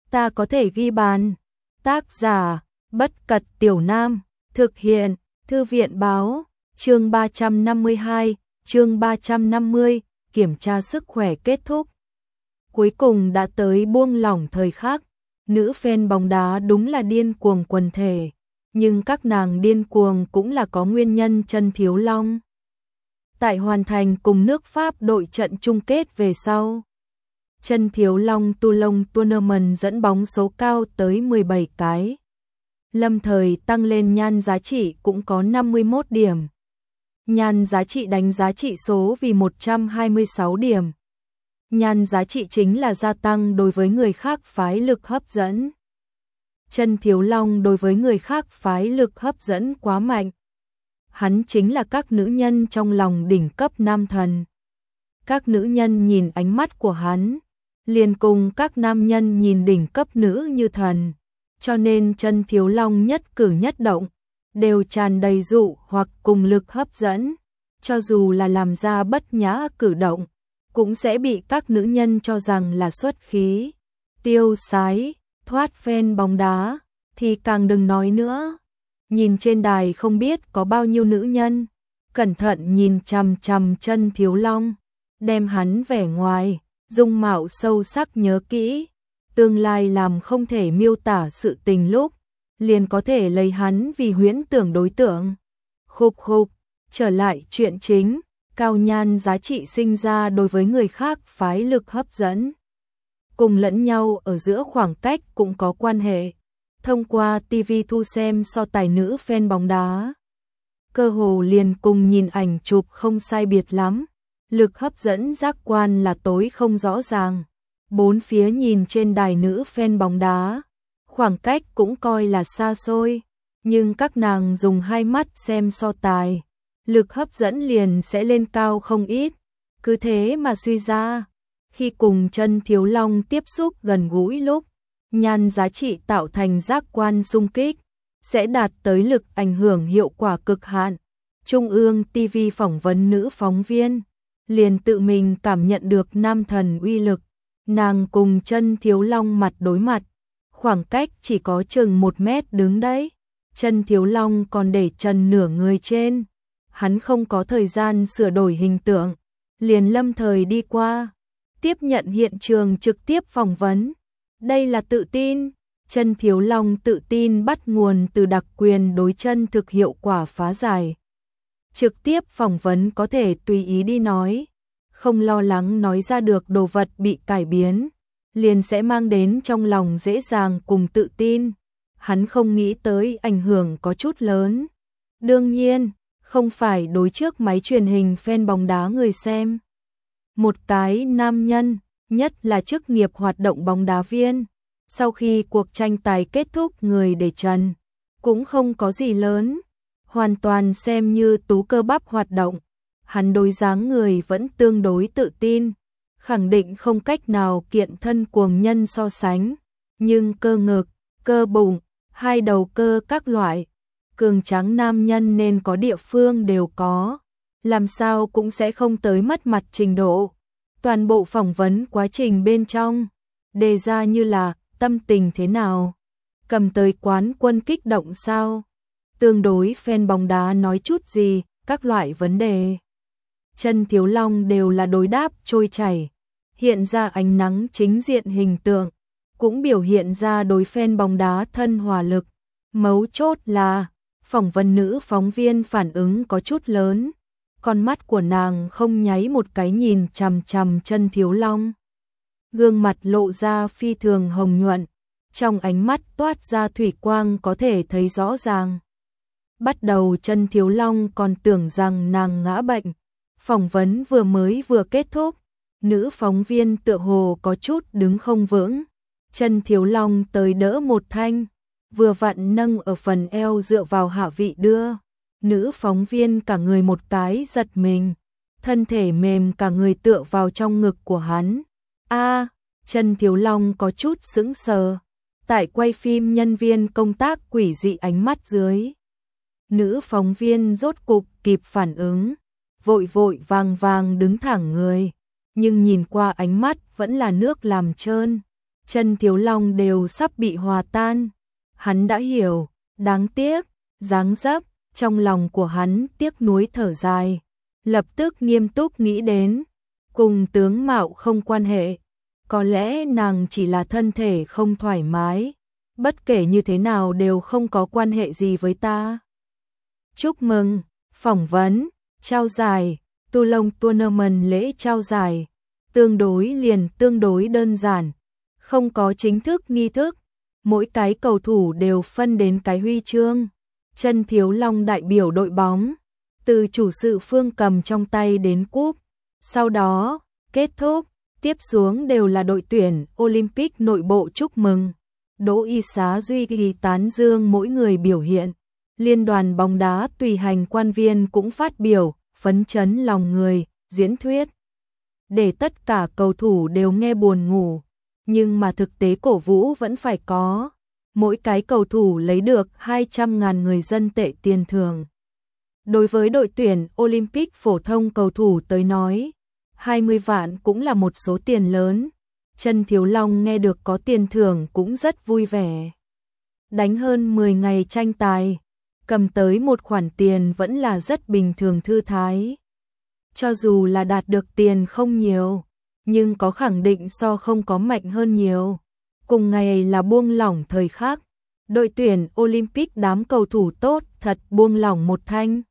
ta có thể ghi bàn. Tác giả, Bất Cật Tiểu Nam, thực hiện, Thư viện báo, chương 352, chương 350, kiểm tra sức khỏe kết thúc. Cuối cùng đã tới buông lỏng thời khắc, nữ fan bóng đá đúng là điên cuồng quần thể, nhưng các nàng điên cuồng cũng là có nguyên nhân. Trân Thiếu Long tại hoàn thành cùng nước Pháp đội trận chung kết về sau, Trân Thiếu Long Toulon Tournament dẫn bóng số cao tới 17 cái. Lâm thời tăng lên nhan giá trị cũng có 51 điểm. Nhan giá trị đánh giá trị số vì 126 điểm. Nhan giá trị chính là gia tăng đối với người khác phái lực hấp dẫn. Trân Thiếu Long đối với người khác phái lực hấp dẫn quá mạnh. Hắn chính là các nữ nhân trong lòng đỉnh cấp nam thần. Các nữ nhân nhìn ánh mắt của hắn, liền cùng các nam nhân nhìn đỉnh cấp nữ như thần. Cho nên Trân Thiếu Long nhất cử nhất động đều tràn đầy dụ hoặc cùng lực hấp dẫn. Cho dù là làm ra bất nhã cử động, cũng sẽ bị các nữ nhân cho rằng là xuất khí, tiêu sái, thoát fan bóng đá, thì càng đừng nói nữa. Nhìn trên đài không biết có bao nhiêu nữ nhân, cẩn thận nhìn chằm chằm Trân Thiếu Long, đem hắn vẻ ngoài, dung mạo sâu sắc nhớ kỹ, tương lai làm không thể miêu tả sự tình lúc, liền có thể lấy hắn vì huyễn tưởng đối tượng. Khục khục, trở lại chuyện chính, cao nhan giá trị sinh ra đối với người khác phái lực hấp dẫn. Cùng lẫn nhau ở giữa khoảng cách cũng có quan hệ. Thông qua TV thu xem so tài nữ fan bóng đá, cơ hồ liền cùng nhìn ảnh chụp không sai biệt lắm. Lực hấp dẫn giác quan là tối không rõ ràng. Bốn phía nhìn trên đài nữ fan bóng đá, khoảng cách cũng coi là xa xôi, nhưng các nàng dùng hai mắt xem so tài, lực hấp dẫn liền sẽ lên cao không ít. Cứ thế mà suy ra, khi cùng Trân Thiếu Long tiếp xúc gần gũi lúc, nhan giá trị tạo thành giác quan xung kích, sẽ đạt tới lực ảnh hưởng hiệu quả cực hạn. Trung ương TV phỏng vấn nữ phóng viên, liền tự mình cảm nhận được nam thần uy lực. Nàng cùng Trân Thiếu Long mặt đối mặt, khoảng cách chỉ có chừng 1 mét đứng đấy. Trân Thiếu Long còn để trần nửa người trên, hắn không có thời gian sửa đổi hình tượng, liền lâm thời đi qua, tiếp nhận hiện trường trực tiếp phỏng vấn. Đây là tự tin. Trân Thiếu Long tự tin bắt nguồn từ đặc quyền đối chân thực hiệu quả phá giải. Trực tiếp phỏng vấn có thể tùy ý đi nói, không lo lắng nói ra được đồ vật bị cải biến, liền sẽ mang đến trong lòng dễ dàng cùng tự tin. Hắn không nghĩ tới ảnh hưởng có chút lớn. Đương nhiên, không phải đối trước máy truyền hình fan bóng đá người xem. Một cái nam nhân, nhất là chức nghiệp hoạt động bóng đá viên, sau khi cuộc tranh tài kết thúc người để trần, cũng không có gì lớn, hoàn toàn xem như tú cơ bắp hoạt động. Hắn đối dáng người vẫn tương đối tự tin, khẳng định không cách nào kiện thân cuồng nhân so sánh, nhưng cơ ngực, cơ bụng, hai đầu cơ các loại, cường tráng nam nhân nên có địa phương đều có, làm sao cũng sẽ không tới mất mặt trình độ. Toàn bộ phỏng vấn quá trình bên trong, đề ra như là tâm tình thế nào, cầm tới quán quân kích động sao, tương đối fan bóng đá nói chút gì, các loại vấn đề. Trân Thiếu Long đều là đối đáp trôi chảy, hiện ra ánh nắng chính diện hình tượng, cũng biểu hiện ra đối fan bóng đá thân hòa lực. Mấu chốt là, phỏng vấn nữ phóng viên phản ứng có chút lớn, con mắt của nàng không nháy một cái nhìn chằm chằm Trân Thiếu Long. Gương mặt lộ ra phi thường hồng nhuận, trong ánh mắt toát ra thủy quang có thể thấy rõ ràng. Bắt đầu Trân Thiếu Long còn tưởng rằng nàng ngã bệnh, phỏng vấn mới vừa kết thúc, nữ phóng viên tựa hồ có chút đứng không vững. Trân Thiếu Long tới đỡ một thanh, vừa vặn nâng ở phần eo dựa vào hạ vị đưa. Nữ phóng viên cả người một cái giật mình, thân thể mềm cả người tựa vào trong ngực của hắn. Trân Thiếu Long có chút sững sờ. Tại quay phim nhân viên công tác quỷ dị ánh mắt dưới, nữ phóng viên rốt cục kịp phản ứng, vội vội vàng vàng đứng thẳng người, nhưng nhìn qua ánh mắt vẫn là nước làm trơn. Chân Thiếu Long đều sắp bị hòa tan. Hắn đã hiểu, đáng tiếc, dáng dấp, trong lòng của hắn tiếc nuối thở dài, lập tức nghiêm túc nghĩ đến, cùng tướng mạo không quan hệ, có lẽ nàng chỉ là thân thể không thoải mái, bất kể như thế nào đều không có quan hệ gì với ta. Chúc mừng, phỏng vấn, trao giải, Tu Long Tournament lễ trao giải, tương đối đơn giản, không có chính thức nghi thức, mỗi cái cầu thủ đều phân đến cái huy chương. Chân Thiếu Long đại biểu đội bóng, từ chủ sự Phương cầm trong tay đến cúp, sau đó, kết thúc, tiếp xuống đều là đội tuyển Olympic nội bộ chúc mừng. Đỗ Y Xá Duy ghi tán dương mỗi người biểu hiện, liên đoàn bóng đá tùy hành quan viên cũng phát biểu, phấn chấn lòng người, diễn thuyết. Để tất cả cầu thủ đều nghe buồn ngủ, nhưng mà thực tế cổ vũ vẫn phải có. Mỗi cái cầu thủ lấy được 200.000 người dân tệ tiền thưởng. Đối với đội tuyển Olympic phổ thông cầu thủ tới nói, 20 vạn cũng là một số tiền lớn. Chân Thiếu Long nghe được có tiền thưởng cũng rất vui vẻ. Đánh hơn 10 ngày tranh tài, cầm tới một khoản tiền vẫn là rất bình thường thư thái. Cho dù là đạt được tiền không nhiều, nhưng có khẳng định so không có mạnh hơn nhiều. Cùng ngày là buông lỏng thời khắc, đội tuyển Olympic đám cầu thủ tốt thật buông lỏng một thanh.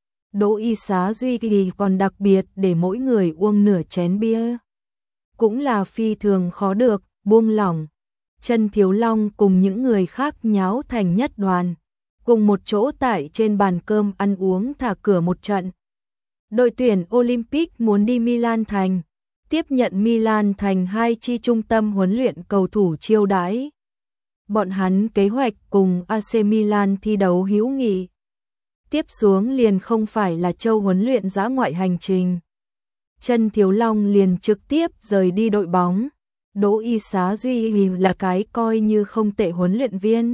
Đỗ Y Xá Duy Kỳ còn đặc biệt để mỗi người uống nửa chén bia. Cũng là phi thường khó được, buông lỏng. Chân Thiếu Long cùng những người khác nháo thành nhất đoàn, cùng một chỗ tại trên bàn cơm ăn uống thả cửa một trận. Đội tuyển Olympic muốn đi Milan thành, tiếp nhận Milan thành 2 chi trung tâm huấn luyện cầu thủ chiêu đãi. Bọn hắn kế hoạch cùng AC Milan thi đấu hữu nghị. Tiếp xuống liền không phải là châu huấn luyện dã ngoại hành trình. Chân Thiếu Long liền trực tiếp rời đi đội bóng. Đỗ Y Xá Duy là cái coi như không tệ huấn luyện viên.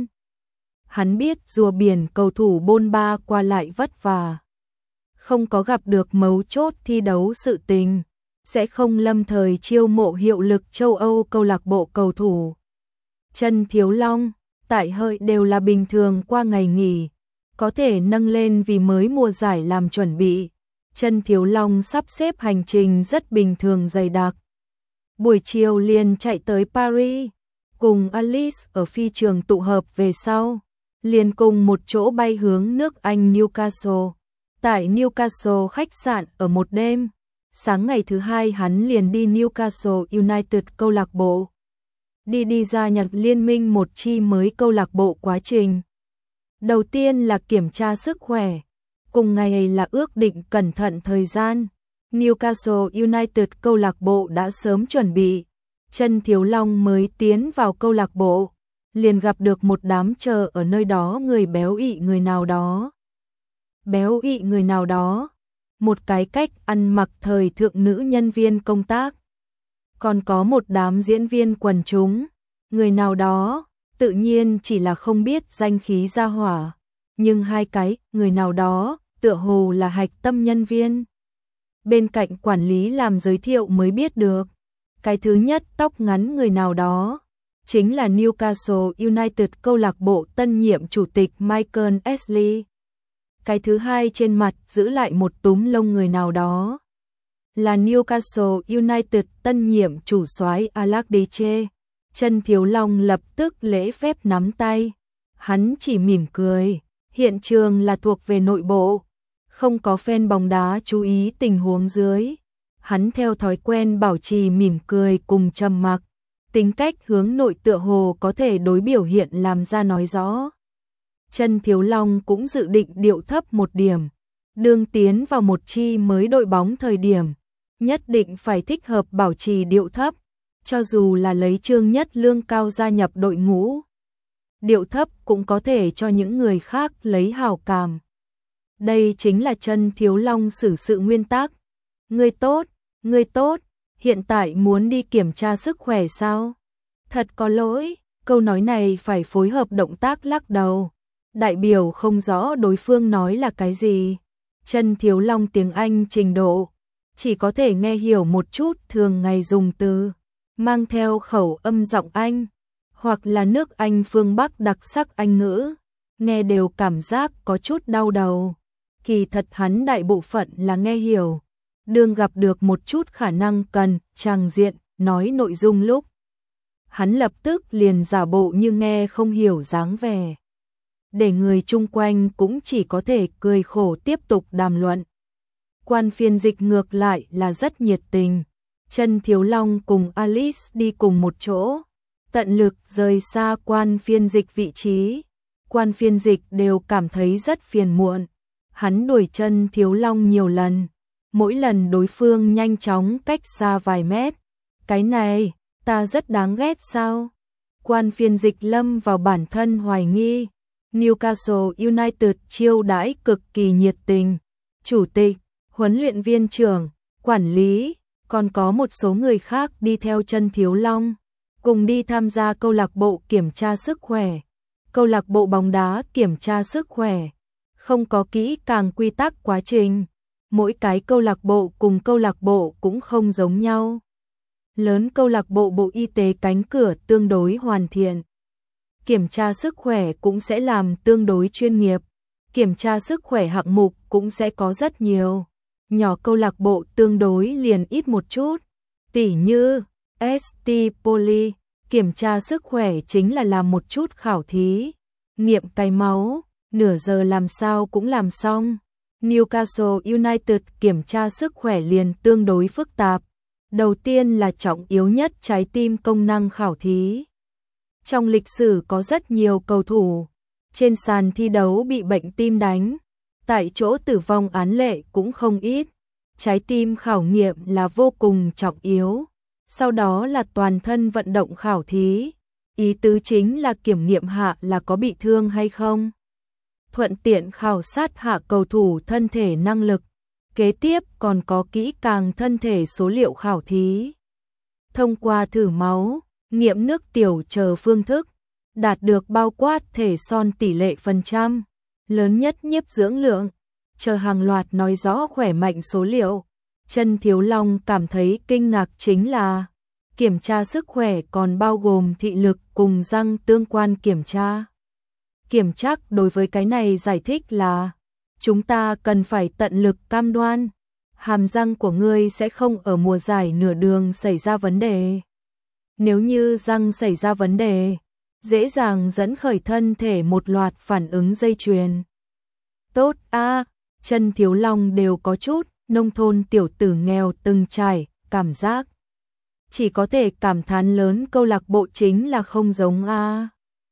Hắn biết rùa biển cầu thủ bôn ba qua lại vất vả, không có gặp được mấu chốt thi đấu sự tình, sẽ không lâm thời chiêu mộ hiệu lực châu Âu câu lạc bộ cầu thủ. Chân Thiếu Long, tại Hợi đều là bình thường qua ngày nghỉ, có thể nâng lên vì mới mùa giải làm chuẩn bị. Chân Thiếu Long sắp xếp hành trình rất bình thường dày đặc. Buổi chiều liền chạy tới Paris, cùng Alice ở phi trường tụ hợp về sau, liền cùng một chỗ bay hướng nước Anh Newcastle. Tại Newcastle khách sạn ở một đêm, sáng ngày thứ hai hắn liền đi Newcastle United câu lạc bộ. Đi gia nhập liên minh một chi mới câu lạc bộ quá trình. Đầu tiên là kiểm tra sức khỏe, cùng ngày là ước định cẩn thận thời gian. Newcastle United câu lạc bộ đã sớm chuẩn bị. Chân Thiếu Long mới tiến vào câu lạc bộ, liền gặp được một đám chờ ở nơi đó người béo ị người nào đó. Béo ị người nào đó, một cái cách ăn mặc thời thượng nữ nhân viên công tác. Còn có một đám diễn viên quần chúng, người nào đó, tự nhiên chỉ là không biết danh khí gia hỏa. Nhưng hai cái, người nào đó, tựa hồ là hạch tâm nhân viên. Bên cạnh quản lý làm giới thiệu mới biết được. Cái thứ nhất tóc ngắn người nào đó, chính là Newcastle United câu lạc bộ tân nhiệm chủ tịch Michael Ashley. Cái thứ hai trên mặt giữ lại một túm lông người nào đó, là Newcastle United tân nhiệm chủ soái Alex Diche. Chân Thiếu Long lập tức lễ phép nắm tay, hắn chỉ mỉm cười, hiện trường là thuộc về nội bộ, không có fan bóng đá chú ý tình huống dưới. Hắn theo thói quen bảo trì mỉm cười cùng trầm mặc, tính cách hướng nội tựa hồ có thể đối biểu hiện làm ra nói rõ. Chân Thiếu Long cũng dự định điệu thấp một điểm, đương tiến vào một chi mới đội bóng thời điểm, nhất định phải thích hợp bảo trì điệu thấp, cho dù là lấy Trương Nhất Lương cao gia nhập đội ngũ. Điệu thấp cũng có thể cho những người khác lấy hảo cảm. Đây chính là Chân Thiếu Long xử sự nguyên tắc. Ngươi tốt, hiện tại muốn đi kiểm tra sức khỏe sao? Thật có lỗi, câu nói này phải phối hợp động tác lắc đầu. Đại biểu không rõ đối phương nói là cái gì. Chân Thiếu Long tiếng Anh trình độ, chỉ có thể nghe hiểu một chút thường ngày dùng từ. mang theo khẩu âm giọng Anh, hoặc là nước Anh phương Bắc đặc sắc Anh ngữ, nghe đều cảm giác có chút đau đầu. Kỳ thật hắn đại bộ phận là nghe hiểu, đương gặp được một chút khả năng cần, tràng diện, nói nội dung lúc. Hắn lập tức liền giả bộ như nghe không hiểu dáng vẻ. Để người chung quanh cũng chỉ có thể cười khổ tiếp tục đàm luận. Quan phiên dịch ngược lại là rất nhiệt tình. Trân Thiếu Long cùng Alice đi cùng một chỗ, tận lực rời xa quan phiên dịch vị trí. Quan phiên dịch đều cảm thấy rất phiền muộn. Hắn đuổi Trân Thiếu Long nhiều lần, mỗi lần đối phương nhanh chóng cách xa vài mét. Cái này, ta rất đáng ghét sao? Quan phiên dịch lâm vào bản thân hoài nghi. Newcastle United chiêu đãi cực kỳ nhiệt tình. Chủ tịch, huấn luyện viên trưởng, quản lý, còn có một số người khác đi theo Trân Thiếu Long, cùng đi tham gia câu lạc bộ kiểm tra sức khỏe. Câu lạc bộ bóng đá kiểm tra sức khỏe, không có kỹ càng quy tắc quá trình. Mỗi cái câu lạc bộ cùng câu lạc bộ cũng không giống nhau. Lớn câu lạc bộ Bộ Y tế cánh cửa tương đối hoàn thiện. Kiểm tra sức khỏe cũng sẽ làm tương đối chuyên nghiệp. Kiểm tra sức khỏe hạng mục cũng sẽ có rất nhiều. Nhỏ câu lạc bộ tương đối liền ít một chút. Tỉ như ST Poly, kiểm tra sức khỏe chính là làm một chút khảo thí, nghiệm cái máu, nửa giờ làm sao cũng làm xong. Newcastle United kiểm tra sức khỏe liền tương đối phức tạp. Đầu tiên là trọng yếu nhất trái tim công năng khảo thí. Trong lịch sử có rất nhiều cầu thủ trên sàn thi đấu bị bệnh tim đánh, tại chỗ tử vong án lệ cũng không ít. Trái tim khảo nghiệm là vô cùng trọng yếu. Sau đó là toàn thân vận động khảo thí. Ý tứ chính là kiểm nghiệm hạ là có bị thương hay không. Thuận tiện khảo sát hạ cầu thủ thân thể năng lực. Kế tiếp còn có kỹ càng thân thể số liệu khảo thí. Thông qua thử máu, nghiệm nước tiểu chờ phương thức, đạt được bao quát thể son tỷ lệ phần trăm, lớn nhất nhiếp dưỡng lượng, chờ hàng loạt nói rõ khỏe mạnh số liệu. Trân Thiếu Long cảm thấy kinh ngạc chính là kiểm tra sức khỏe còn bao gồm thị lực cùng răng tương quan kiểm tra. Kiểm tra đối với cái này giải thích là chúng ta cần phải tận lực cam đoan hàm răng của ngươi sẽ không ở mùa giải nửa đường xảy ra vấn đề. Nếu như răng xảy ra vấn đề, dễ dàng dẫn khởi thân thể một loạt phản ứng dây chuyền. Tốt a, Trân Thiếu Long đều có chút nông thôn tiểu tử nghèo từng trải, cảm giác. Chỉ có thể cảm thán lớn câu lạc bộ chính là không giống a.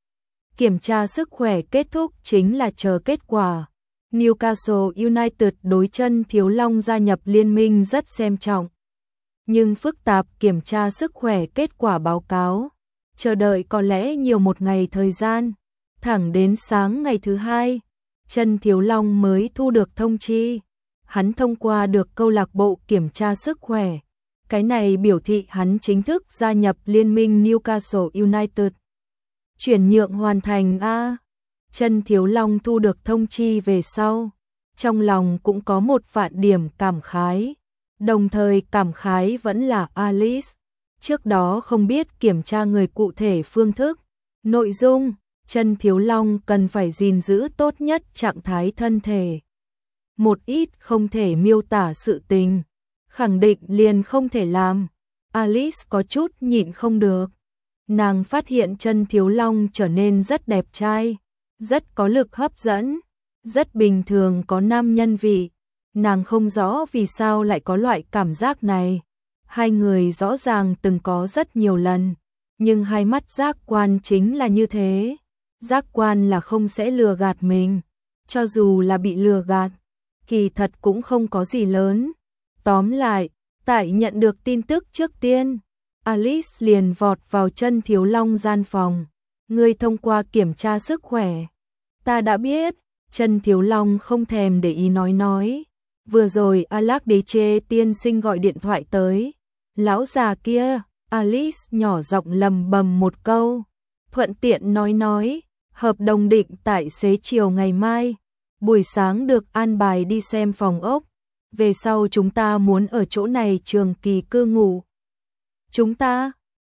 Kiểm tra sức khỏe kết thúc chính là chờ kết quả. Newcastle United đối Trân Thiếu Long gia nhập liên minh rất xem trọng. Nhưng phức tạp kiểm tra sức khỏe kết quả báo cáo. Chờ đợi có lẽ nhiều một ngày thời gian. Thẳng đến sáng ngày thứ hai, Trân Thiếu Long mới thu được thông chi. Hắn thông qua được câu lạc bộ kiểm tra sức khỏe. Cái này biểu thị hắn chính thức gia nhập liên minh Newcastle United. Chuyển nhượng hoàn thành a. Trân Thiếu Long thu được thông chi về sau, trong lòng cũng có một vạn điểm cảm khái. Đồng thời cảm khái vẫn là Alice. Trước đó không biết kiểm tra người cụ thể phương thức, nội dung, Trân Thiếu Long cần phải gìn giữ tốt nhất trạng thái thân thể. Một ít không thể miêu tả sự tình, khẳng định liền không thể làm. Alice có chút nhịn không được. Nàng phát hiện Trân Thiếu Long trở nên rất đẹp trai, rất có lực hấp dẫn, rất bình thường có nam nhân vị. Nàng không rõ vì sao lại có loại cảm giác này. Hai người rõ ràng từng có rất nhiều lần, nhưng hai mắt giác quan chính là như thế. Giác quan là không sẽ lừa gạt mình, cho dù là bị lừa gạt, kỳ thật cũng không có gì lớn. Tóm lại, tại nhận được tin tức trước tiên, Alice liền vọt vào Trân Thiếu Long gian phòng. Ngươi thông qua kiểm tra sức khỏe. Ta đã biết. Trân Thiếu Long không thèm để ý nói. Vừa rồi Alak Đế Chê tiên sinh gọi điện thoại tới. Lão già kia, Alice nhỏ giọng lầm bầm một câu. Thuận tiện nói, hợp đồng định tại xế chiều ngày mai. Buổi sáng được an bài đi xem phòng ốc. Về sau chúng ta muốn ở chỗ này trường kỳ cư ngụ. Chúng ta,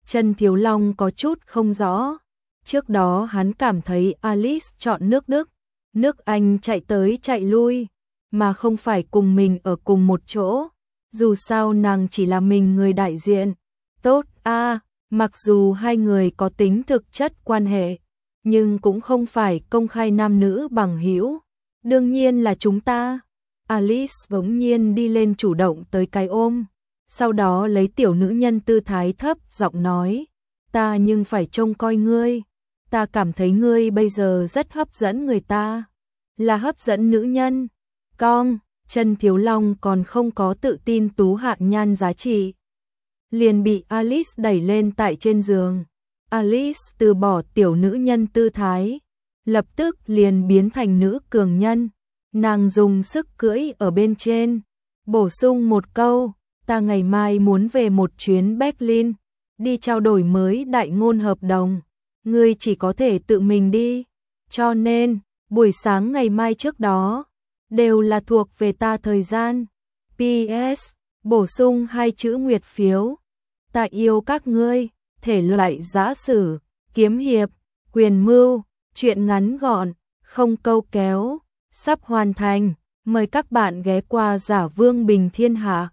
Trần Thiếu Long có chút không rõ. Trước đó hắn cảm thấy Alice chọn nước Đức, nước Anh chạy tới chạy lui, mà không phải cùng mình ở cùng một chỗ. Dù sao nàng chỉ là mình người đại diện. Tốt a, mặc dù hai người có tính thực chất quan hệ, nhưng cũng không phải công khai nam nữ bằng hữu. Đương nhiên là chúng ta. Alice bỗng nhiên đi lên chủ động tới cái ôm, sau đó lấy tiểu nữ nhân tư thái thấp giọng nói, ta nhưng phải trông coi ngươi, ta cảm thấy ngươi bây giờ rất hấp dẫn người ta, là hấp dẫn nữ nhân. Con, Trần Thiếu Long còn không có tự tin tú hạng nhan giá trị, liền bị Alice đẩy lên tại trên giường. Alice từ bỏ tiểu nữ nhân tư thái, lập tức liền biến thành nữ cường nhân. Nàng dùng sức cưỡi ở bên trên, bổ sung một câu, ta ngày mai muốn về một chuyến Berlin, đi trao đổi mới đại ngôn hợp đồng, ngươi chỉ có thể tự mình đi, cho nên, buổi sáng ngày mai trước đó, đều là thuộc về ta thời gian. PS, bổ sung 2 chữ nguyệt phiếu, ta yêu các ngươi, thể loại giã sử, kiếm hiệp, quyền mưu, truyện ngắn gọn, không câu kéo. Sắp hoàn thành, mời các bạn ghé qua Giả Vương Bình Thiên Hạ.